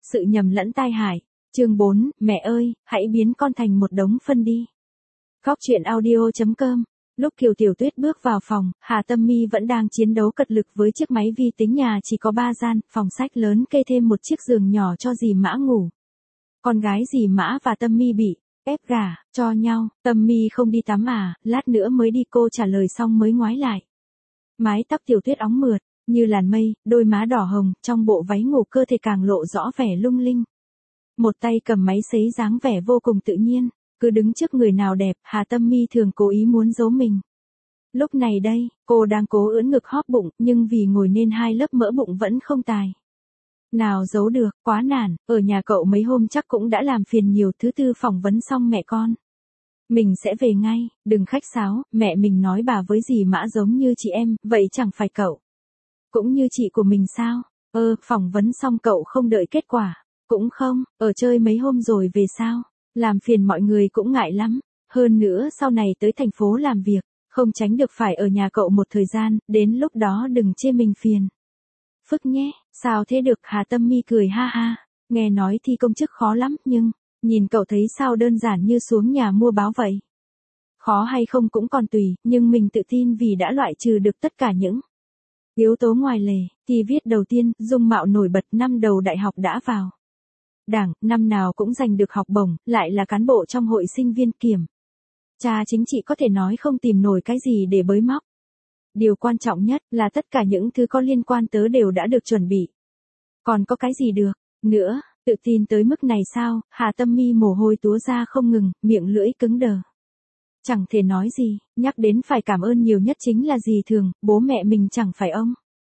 Sự nhầm lẫn tai hại. Chương 4, mẹ ơi, hãy biến con thành một đống phân đi. Góc truyện audio.com. Lúc Kiều Tiểu Tuyết bước vào phòng, Hà Tâm My vẫn đang chiến đấu cật lực với chiếc máy vi tính nhà chỉ có 3 gian, phòng sách lớn kê thêm một chiếc giường nhỏ cho dì Mã ngủ. Con gái dì Mã và Tâm My bị ép gả cho nhau. Tâm My không đi tắm à, lát nữa mới đi, cô trả lời xong mới ngoái lại. Mái tóc Tiểu Tuyết óng mượt như làn mây, đôi má đỏ hồng, trong bộ váy ngủ cơ thể càng lộ rõ vẻ lung linh. Một tay cầm máy sấy dáng vẻ vô cùng tự nhiên, cứ đứng trước người nào đẹp, Hà Tâm My thường cố ý muốn giấu mình. Lúc này đây, cô đang cố ưỡn ngực hóp bụng, nhưng vì ngồi nên 2 lớp mỡ bụng vẫn không tài nào giấu được, quá nản. Ở nhà cậu mấy hôm chắc cũng đã làm phiền nhiều. Thứ tư phỏng vấn xong mẹ con mình sẽ về ngay, đừng khách sáo. Mẹ mình nói bà với dì Mã giống như chị em, vậy chẳng phải cậu cũng như chị của mình sao? Phỏng vấn xong cậu không đợi kết quả? Cũng không, ở chơi mấy hôm rồi về sao? Làm phiền mọi người cũng ngại lắm. Hơn nữa sau này tới thành phố làm việc, không tránh được phải ở nhà cậu một thời gian, đến lúc đó đừng chê mình phiền phức nhé. Sao thế được? Hà Tâm My cười ha ha. Nghe nói thi công chức khó lắm, nhưng nhìn cậu thấy sao đơn giản như xuống nhà mua báo vậy. Khó hay không cũng còn tùy, nhưng mình tự tin vì đã loại trừ được tất cả những yếu tố ngoài lề. Thi viết đầu tiên, dung mạo nổi bật, năm đầu đại học đã vào Đảng, năm nào cũng giành được học bổng, lại là cán bộ trong hội sinh viên kiểm tra chính trị, có thể nói không tìm nổi cái gì để bới móc. Điều quan trọng nhất là tất cả những thứ có liên quan tớ đều đã được chuẩn bị. Còn có cái gì được nữa? Tự tin tới mức này sao? Hà Tâm My mồ hôi túa ra không ngừng, miệng lưỡi cứng đờ. Chẳng thể nói gì, nhắc đến phải cảm ơn nhiều nhất chính là dì Thường, bố mẹ mình chẳng phải ông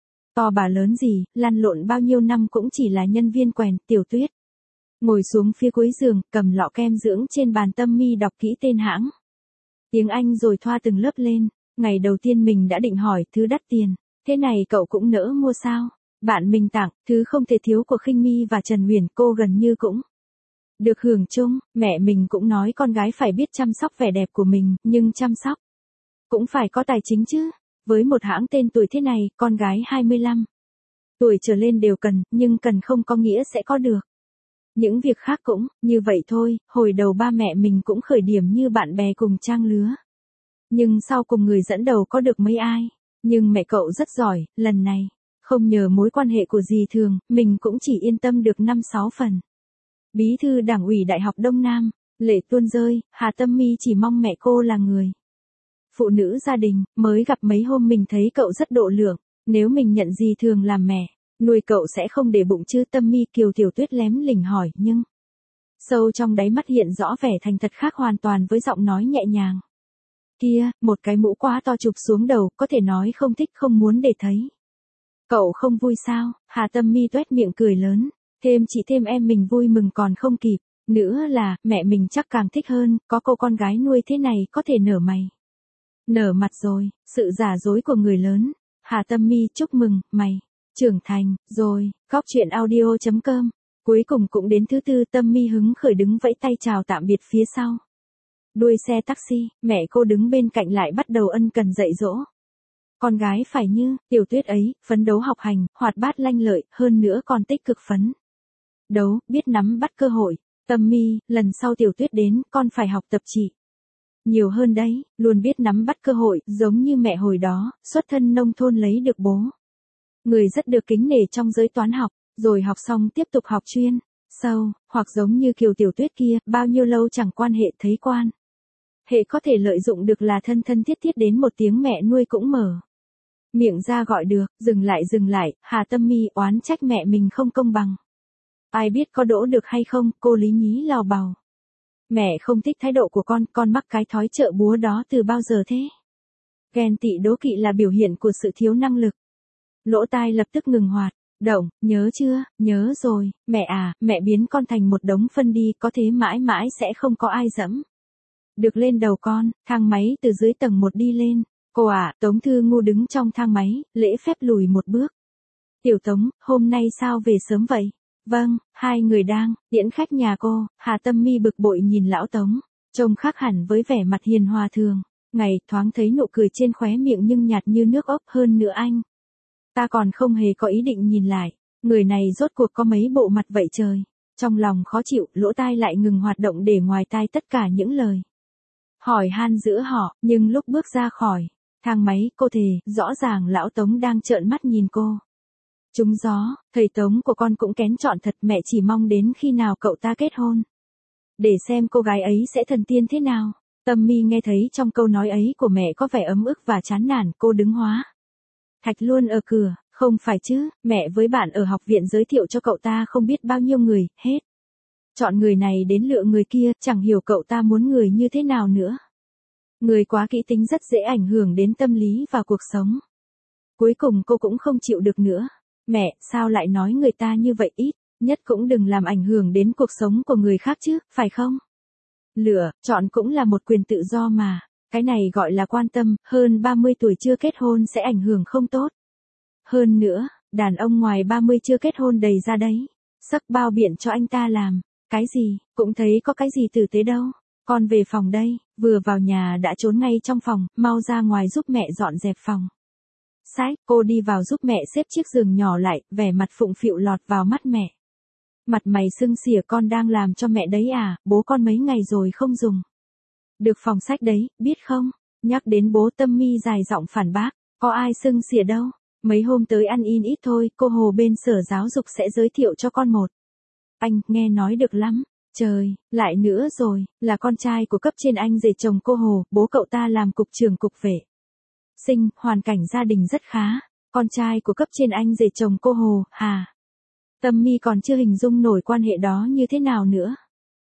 to bà lớn gì, lăn lộn bao nhiêu năm cũng chỉ là nhân viên quèn. Tiểu Tuyết ngồi xuống phía cuối giường, cầm lọ kem dưỡng trên bàn. Tâm My đọc kỹ tên hãng tiếng Anh rồi thoa từng lớp lên. Ngày đầu tiên mình đã định hỏi, thứ đắt tiền thế này cậu cũng nỡ mua sao? Bạn mình tặng, thứ không thể thiếu của Khinh My và Trần Uyển, cô gần như cũng được hưởng chung. Mẹ mình cũng nói con gái phải biết chăm sóc vẻ đẹp của mình, nhưng chăm sóc cũng phải có tài chính chứ. Với một hãng tên tuổi thế này, con gái 25 tuổi trở lên đều cần, nhưng cần không có nghĩa sẽ có được. Những việc khác cũng như vậy thôi. Hồi đầu ba mẹ mình cũng khởi điểm như bạn bè cùng trang lứa, nhưng sau cùng người dẫn đầu có được mấy ai. Nhưng mẹ cậu rất giỏi, lần này không nhờ mối quan hệ của dì Thường, mình cũng chỉ yên tâm được 5-6 phần. Bí thư Đảng ủy Đại học Đông Nam, lệ tuôn rơi. Hà Tâm My chỉ mong mẹ cô là người phụ nữ gia đình. Mới gặp mấy hôm mình thấy cậu rất độ lượng. Nếu mình nhận dì Thường làm mẹ nuôi cậu sẽ không để bụng chứ? Tâm My Kiều Tiểu Tuyết lém lỉnh hỏi, nhưng sâu trong đáy mắt hiện rõ vẻ thành thật khác hoàn toàn với giọng nói nhẹ nhàng kia. Một cái mũ quá to chụp xuống đầu, có thể nói không thích không muốn để thấy. Cậu không vui sao? Hà Tâm My tuét miệng cười lớn. Thêm chị thêm em mình vui mừng còn không kịp. Nữa là, mẹ mình chắc càng thích hơn, có cô con gái nuôi thế này có thể nở mày nở mặt rồi. Sự giả dối của người lớn. Hà Tâm My chúc mừng, mày trưởng thành rồi. Góc truyện audio.com. Cuối cùng cũng đến thứ tư. Tâm My hứng khởi đứng vẫy tay chào tạm biệt phía sau đuôi xe taxi. Mẹ cô đứng bên cạnh lại bắt đầu ân cần dạy dỗ con gái phải như Tiểu Tuyết ấy, phấn đấu học hành, hoạt bát lanh lợi, hơn nữa còn tích cực phấn đấu, biết nắm bắt cơ hội. Tâm My, lần sau Tiểu Tuyết đến, con phải học tập chị nhiều hơn đấy, luôn biết nắm bắt cơ hội, giống như mẹ hồi đó, xuất thân nông thôn lấy được bố người rất được kính nể trong giới toán học, rồi học xong tiếp tục học chuyên sâu, hoặc giống như Kiều Tiểu Tuyết kia, bao nhiêu lâu chẳng quan hệ, thấy quan hệ có thể lợi dụng được là thân thân thiết thiết đến một tiếng mẹ nuôi cũng mở miệng ra gọi được. Dừng lại. Hà Tâm My oán trách mẹ mình không công bằng. Ai biết có đỗ được hay không? Cô lý nhí lào bào. Mẹ không thích thái độ của con mắc cái thói chợ búa đó từ bao giờ thế? Ghen tị đố kỵ là biểu hiện của sự thiếu năng lực. Lỗ tai lập tức ngừng hoạt động. Nhớ chưa? Nhớ rồi. Mẹ à, mẹ biến con thành một đống phân đi, có thế mãi mãi sẽ không có ai dẫm được lên đầu con. Thang máy từ dưới tầng 1 đi lên. Cô à, Tống Thư Ngu đứng trong thang máy, lễ phép lùi một bước. Tiểu Tống, hôm nay sao về sớm vậy? Vâng, hai người đang tiễn khách nhà cô. Hà Tâm My bực bội nhìn lão Tống, trông khác hẳn với vẻ mặt hiền hòa thường ngày, thoáng thấy nụ cười trên khóe miệng nhưng nhạt như nước ốc. Hơn nữa anh ta còn không hề có ý định nhìn lại. Người này rốt cuộc có mấy bộ mặt vậy trời. Trong lòng khó chịu, lỗ tai lại ngừng hoạt động để ngoài tai tất cả những lời hỏi han giữa họ, nhưng lúc bước ra khỏi thang máy, cô thề, rõ ràng lão Tống đang trợn mắt nhìn cô. Trúng gió, thầy Tống của con cũng kén chọn thật, mẹ chỉ mong đến khi nào cậu ta kết hôn, để xem cô gái ấy sẽ thần tiên thế nào. Tâm Mi nghe thấy trong câu nói ấy của mẹ có vẻ ấm ức và chán nản, cô đứng hóa thạch luôn ở cửa. Không phải chứ, mẹ với bạn ở học viện giới thiệu cho cậu ta không biết bao nhiêu người, hết. Chọn người này đến lựa người kia, chẳng hiểu cậu ta muốn người như thế nào nữa. Người quá kỹ tính rất dễ ảnh hưởng đến tâm lý và cuộc sống. Cuối cùng cô cũng không chịu được nữa. Mẹ, sao lại nói người ta như vậy, ít nhất cũng đừng làm ảnh hưởng đến cuộc sống của người khác chứ, phải không? Lựa, chọn cũng là một quyền tự do mà. Cái này gọi là quan tâm, hơn 30 tuổi chưa kết hôn sẽ ảnh hưởng không tốt. Hơn nữa, đàn ông ngoài 30 chưa kết hôn đầy ra đấy. Sắc bao biện cho anh ta làm. Cái gì, cũng thấy có cái gì tử tế đâu. Con về phòng đây, vừa vào nhà đã trốn ngay trong phòng, mau ra ngoài giúp mẹ dọn dẹp phòng. Sách, cô đi vào giúp mẹ xếp chiếc giường nhỏ lại, vẻ mặt phụng phịu lọt vào mắt mẹ. Mặt mày sưng xỉa, con đang làm cho mẹ đấy à, bố con mấy ngày rồi không dùng được phòng sách đấy, biết không? Nhắc đến bố, Tâm Mi dài giọng phản bác, có ai sưng xỉa đâu. Mấy hôm tới ăn in ít thôi, cô Hồ bên sở giáo dục sẽ giới thiệu cho con một anh, nghe nói được lắm. Trời, lại nữa rồi, là con trai của cấp trên anh rể chồng cô Hồ, bố cậu ta làm cục trưởng cục vệ sinh, hoàn cảnh gia đình rất khá. Con trai của cấp trên anh rể chồng cô Hồ, hà. Tâm Mi còn chưa hình dung nổi quan hệ đó như thế nào nữa.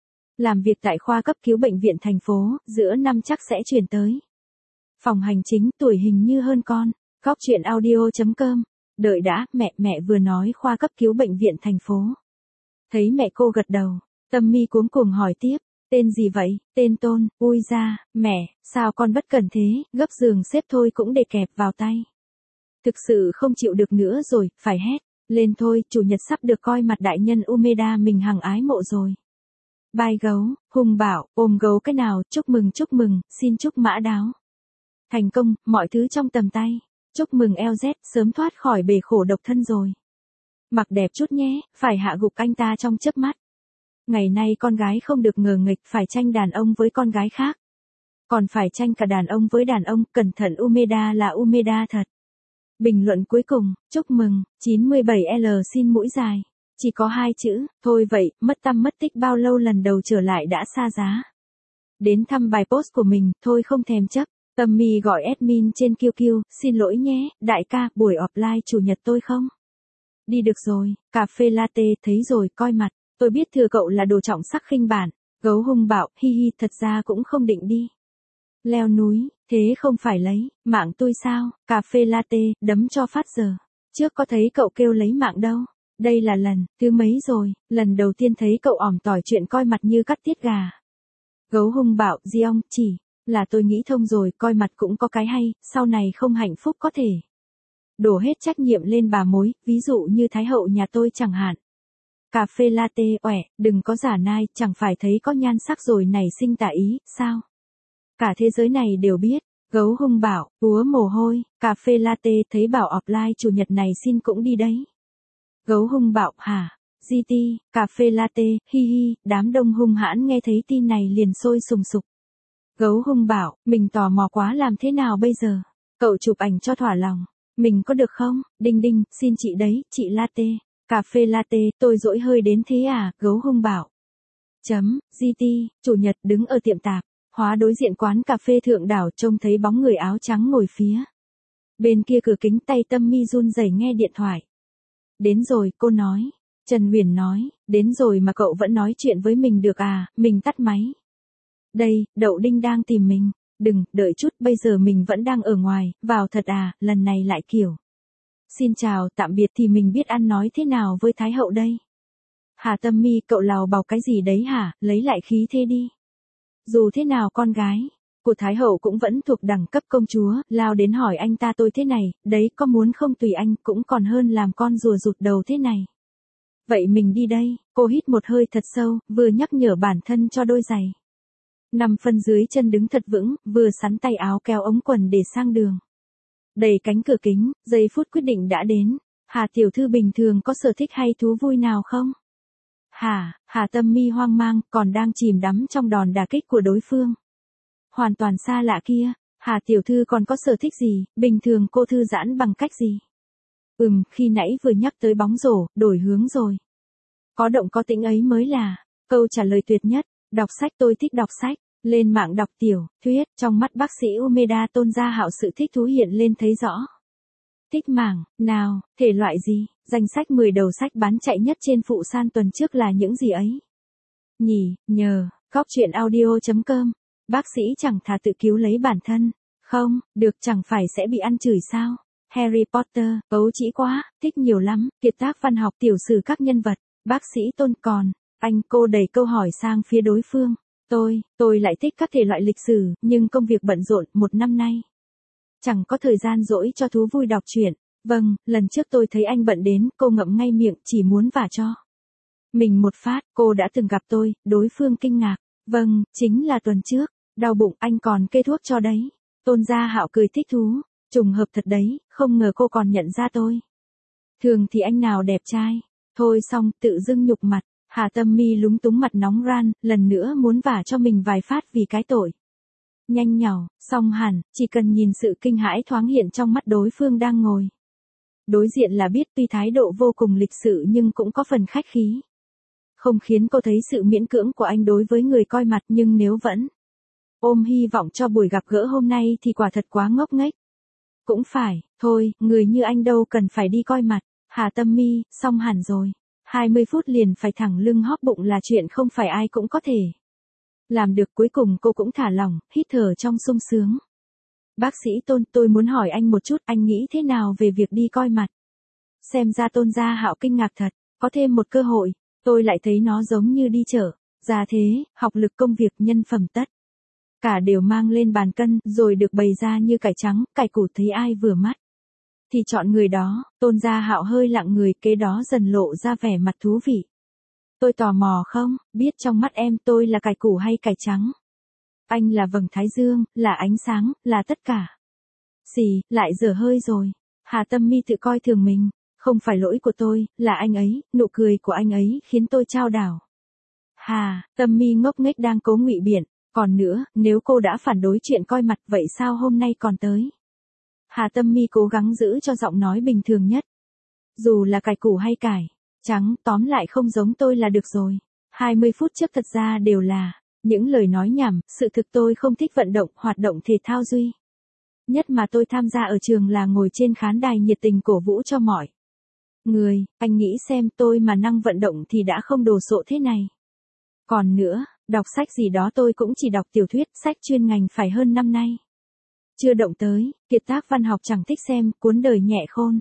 Làm việc tại khoa cấp cứu bệnh viện thành phố, giữa năm chắc sẽ chuyển tới phòng hành chính, tuổi hình như hơn con. Góc chuyện audio.com. Đợi đã, mẹ vừa nói khoa cấp cứu bệnh viện thành phố. Thấy mẹ cô gật đầu, Tâm Mi cuống cuồng hỏi tiếp, tên gì vậy? Tên Tôn. Ui da, mẹ, sao con bất cẩn thế, gấp giường xếp thôi cũng để kẹp vào tay. Thực sự không chịu được nữa rồi, phải hét lên thôi, chủ nhật sắp được coi mặt đại nhân Umeda mình hằng ái mộ rồi. Bài gấu, Hùng bảo, ôm gấu cái nào, chúc mừng, xin chúc mã đáo thành công, mọi thứ trong tầm tay. Chúc mừng LZ, sớm thoát khỏi bể khổ độc thân rồi. Mặc đẹp chút nhé, phải hạ gục anh ta trong chớp mắt. Ngày nay con gái không được ngờ nghịch, phải tranh đàn ông với con gái khác. Còn phải tranh cả đàn ông với đàn ông, cẩn thận Umeda là Umeda thật. Bình luận cuối cùng, chúc mừng, 97L xin mũi dài. Chỉ có 2 chữ, thôi vậy, mất tăm mất tích bao lâu lần đầu trở lại đã xa giá. Đến thăm bài post của mình, thôi không thèm chấp. Tâm Mi gọi admin trên QQ, xin lỗi nhé, đại ca, buổi offline chủ nhật tôi không đi được rồi, cà phê latte, thấy rồi, coi mặt, tôi biết thừa cậu là đồ trọng sắc khinh bản. Gấu Hung bảo, hi hi, thật ra cũng không định đi leo núi, thế không phải lấy mạng tôi sao? Cà phê latte, đấm cho phát giờ. Trước có thấy cậu kêu lấy mạng đâu. Đây là lần thứ mấy rồi, lần đầu tiên thấy cậu ỏm tỏi chuyện coi mặt như cắt tiết gà. Gấu Hung bảo, Giong, chỉ là tôi nghĩ thông rồi, coi mặt cũng có cái hay, sau này không hạnh phúc có thể đổ hết trách nhiệm lên bà mối, ví dụ như Thái hậu nhà tôi chẳng hạn. Cà phê latte, đừng có giả nai, chẳng phải thấy có nhan sắc rồi nảy sinh tà ý, sao? Cả thế giới này đều biết. Gấu Hung bảo, úa mồ hôi, cà phê latte, thấy bảo offline chủ nhật này xin cũng đi đấy. Gấu Hung bảo, hả? GT, cà phê latte, hi hi, đám đông hung hãn nghe thấy tin này liền sôi sùng sục. Gấu Hung bảo, mình tò mò quá, làm thế nào bây giờ? Cậu chụp ảnh cho thỏa lòng. Mình có được không? Đinh đinh, xin chị đấy, chị latte. Cà phê latte, tôi dỗi hơi đến thế à? Gấu Hung bảo. GT, chủ nhật đứng ở tiệm tạp hóa đối diện quán cà phê Thượng Đảo, trông thấy bóng người áo trắng ngồi phía bên kia cửa kính, tay Tâm Mi run rẩy nghe điện thoại. Đến rồi, cô nói. Trần Huyền nói, đến rồi mà cậu vẫn nói chuyện với mình được à? Mình tắt máy. Đây, Đậu Đinh đang tìm mình. Đừng, đợi chút, bây giờ mình vẫn đang ở ngoài, vào thật à, lần này lại kiểu. Xin chào, tạm biệt thì mình biết ăn nói thế nào với Thái hậu đây. Hà Tâm Mi, cậu lào bào cái gì đấy hả, lấy lại khí thế đi. Dù thế nào con gái của Thái hậu cũng vẫn thuộc đẳng cấp công chúa, lao đến hỏi anh ta tôi thế này, đấy có muốn không tùy anh, cũng còn hơn làm con rùa rụt đầu thế này. Vậy mình đi đây, cô hít một hơi thật sâu, vừa nhắc nhở bản thân cho đôi giày 5 phân dưới chân đứng thật vững, vừa sắn tay áo kéo ống quần để sang đường. Đẩy cánh cửa kính, giây phút quyết định đã đến. Hà tiểu thư bình thường có sở thích hay thú vui nào không? Hà Tâm Mi hoang mang, còn đang chìm đắm trong đòn đả kích của đối phương. Hoàn toàn xa lạ kia, Hà tiểu thư còn có sở thích gì, bình thường cô thư giãn bằng cách gì? Khi nãy vừa nhắc tới bóng rổ, đổi hướng rồi. Có động có tĩnh ấy mới là câu trả lời tuyệt nhất. Đọc sách, tôi thích đọc sách. Lên mạng đọc tiểu thuyết, trong mắt bác sĩ Umeda Tôn Gia Hạo sự thích thú hiện lên thấy rõ. Thích mảng nào, thể loại gì, danh sách 10 đầu sách bán chạy nhất trên phụ san tuần trước là những gì ấy? Góc truyện audio.com. Bác sĩ chẳng thà tự cứu lấy bản thân. Không, được, chẳng phải sẽ bị ăn chửi sao? Harry Potter, ấu trĩ quá, thích nhiều lắm, kiệt tác văn học, tiểu sử các nhân vật. Bác sĩ Tôn còn, cô đẩy câu hỏi sang phía đối phương. Tôi lại thích các thể loại lịch sử, nhưng công việc bận rộn, 1 năm nay. Chẳng có thời gian rỗi cho thú vui đọc truyện. Vâng, lần trước tôi thấy anh bận đến, cô ngậm ngay miệng, chỉ muốn vả cho mình một phát. Cô đã từng gặp tôi, đối phương kinh ngạc. Vâng, chính là tuần trước. Đau bụng, anh còn kê thuốc cho đấy. Tôn Gia Hạo cười thích thú. Trùng hợp thật đấy, không ngờ cô còn nhận ra tôi. Thường thì anh nào đẹp trai. Thôi xong, tự dưng nhục mặt. Hà Tâm Mi lúng túng mặt nóng ran, lần nữa muốn vả cho mình vài phát vì cái tội. Nhanh nhảu, xong hẳn, chỉ cần nhìn sự kinh hãi thoáng hiện trong mắt đối phương đang ngồi đối diện là biết, tuy thái độ vô cùng lịch sự nhưng cũng có phần khách khí. Không khiến cô thấy sự miễn cưỡng của anh đối với người coi mặt, nhưng nếu vẫn ôm hy vọng cho buổi gặp gỡ hôm nay thì quả thật quá ngốc nghếch. Cũng phải, thôi, người như anh đâu cần phải đi coi mặt. Hà Tâm Mi, xong hẳn rồi. 20 phút liền phải thẳng lưng hóp bụng là chuyện không phải ai cũng có thể làm được. Cuối cùng cô cũng thả lỏng, hít thở trong sung sướng. Bác sĩ Tôn, tôi muốn hỏi anh một chút, anh nghĩ thế nào về việc đi coi mặt? Xem ra Tôn Gia Hạo kinh ngạc thật, có thêm một cơ hội, tôi lại thấy nó giống như đi chợ, gia thế, học lực, công việc, nhân phẩm tất cả đều mang lên bàn cân, rồi được bày ra như cải trắng, cải củ, thấy ai vừa mắt thì chọn người đó. Tôn Gia Hạo hơi lặng người, kế đó dần lộ ra vẻ mặt thú vị. Tôi tò mò không, biết trong mắt em tôi là cải củ hay cải trắng? Anh là vầng thái dương, là ánh sáng, là tất cả. Lại dở hơi rồi. Hà Tâm Mi tự coi thường mình. Không phải lỗi của tôi, là anh ấy, nụ cười của anh ấy khiến tôi chao đảo. Hà Tâm Mi ngốc nghếch đang cố ngụy biện. Còn nữa, nếu cô đã phản đối chuyện coi mặt, vậy sao hôm nay còn tới? Hà Tâm Mi cố gắng giữ cho giọng nói bình thường nhất. Dù là cải củ hay cải trắng, tóm lại không giống tôi là được rồi. 20 phút trước thật ra đều là những lời nói nhảm, sự thực tôi không thích vận động, hoạt động thể thao duy nhất mà tôi tham gia ở trường là ngồi trên khán đài nhiệt tình cổ vũ cho mọi người. Anh nghĩ xem, tôi mà năng vận động thì đã không đồ sộ thế này. Còn nữa, đọc sách gì đó tôi cũng chỉ đọc tiểu thuyết, sách chuyên ngành phải hơn năm nay chưa động tới. Kiệt tác văn học chẳng thích xem, cuốn Đời nhẹ khôn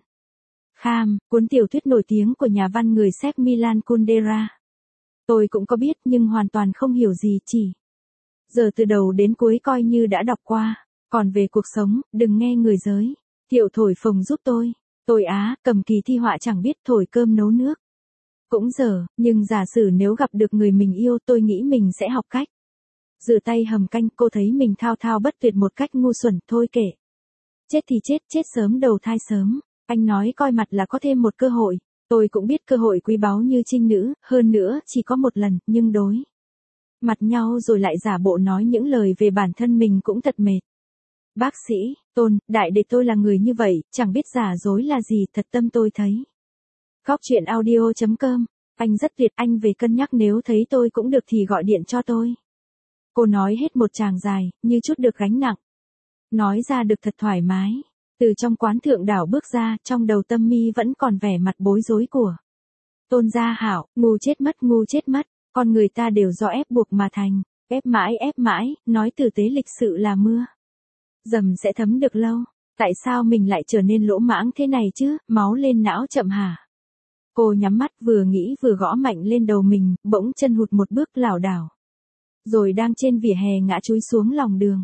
kham, cuốn tiểu thuyết nổi tiếng của nhà văn người Séc Milan Kundera. Tôi cũng có biết nhưng hoàn toàn không hiểu gì, chỉ giờ từ đầu đến cuối coi như đã đọc qua. Còn về cuộc sống, đừng nghe người giới thiệu thổi phồng giúp tôi. Tôi cầm kỳ thi họa chẳng biết thổi cơm nấu nước cũng dở, nhưng giả sử nếu gặp được người mình yêu, tôi nghĩ mình sẽ học cách rửa tay hầm canh. Cô thấy mình thao thao bất tuyệt một cách ngu xuẩn. Thôi kệ, chết thì chết sớm đầu thai sớm. Anh nói coi mặt là có thêm một cơ hội. Tôi cũng biết cơ hội quý báu như trinh nữ, hơn nữa chỉ có một lần, nhưng đối mặt nhau rồi lại giả bộ nói những lời về bản thân mình cũng thật mệt. Bác sĩ Tôn, đại đệ tôi là người như vậy, chẳng biết giả dối là gì, thật tâm tôi thấy. Góc truyện audio.com. Anh rất tuyệt, anh về cân nhắc, nếu thấy tôi cũng được thì gọi điện cho tôi. Cô nói hết một tràng dài, như chút được gánh nặng. Nói ra được thật thoải mái. Từ trong quán thượng đảo bước ra, trong đầu Tâm Mi vẫn còn vẻ mặt bối rối của Tôn Gia Hạo. Ngu chết mất, con người ta đều do ép buộc mà thành. Ép mãi, nói tử tế lịch sự là mưa dầm sẽ thấm được lâu. Tại sao mình lại trở nên lỗ mãng thế này chứ, máu lên não chậm hả? Cô nhắm mắt vừa nghĩ vừa gõ mạnh lên đầu mình, bỗng chân hụt một bước lảo đảo. Rồi đang trên vỉa hè ngã chúi xuống lòng đường.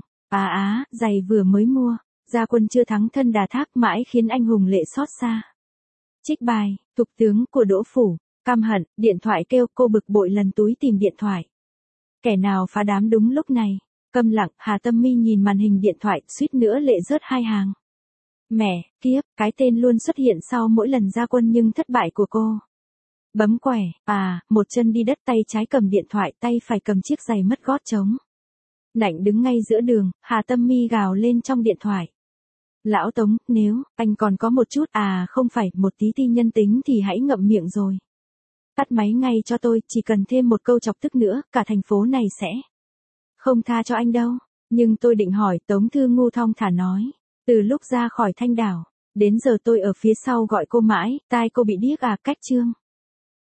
Giày vừa mới mua, gia quân chưa thắng thân đà thác, mãi khiến anh hùng lệ xót xa. Trích bài, Thục tướng của Đỗ Phủ, căm hận, điện thoại kêu, cô bực bội lần túi tìm điện thoại. Kẻ nào phá đám đúng lúc này? Câm lặng, Hà Tâm Mi nhìn màn hình điện thoại, suýt nữa lệ rớt 2 hàng. Mẹ, kiếp, cái tên luôn xuất hiện sau mỗi lần ra quân nhưng thất bại của cô. Bấm quẻ, một chân đi đất tay trái cầm điện thoại tay phải cầm chiếc giày mất gót trống. Nạnh đứng ngay giữa đường, Hà Tâm Mi gào lên trong điện thoại. Lão Tống, nếu, anh còn có một chút, không phải, một tí ti nhân tính thì hãy ngậm miệng rồi. Tắt máy ngay cho tôi, chỉ cần thêm một câu chọc tức nữa, cả thành phố này sẽ không tha cho anh đâu. Nhưng tôi định hỏi, Tống Thư ngu thong thả nói. Từ lúc ra khỏi Thanh Đảo, đến giờ tôi ở phía sau gọi cô mãi, tai cô bị điếc cách chương.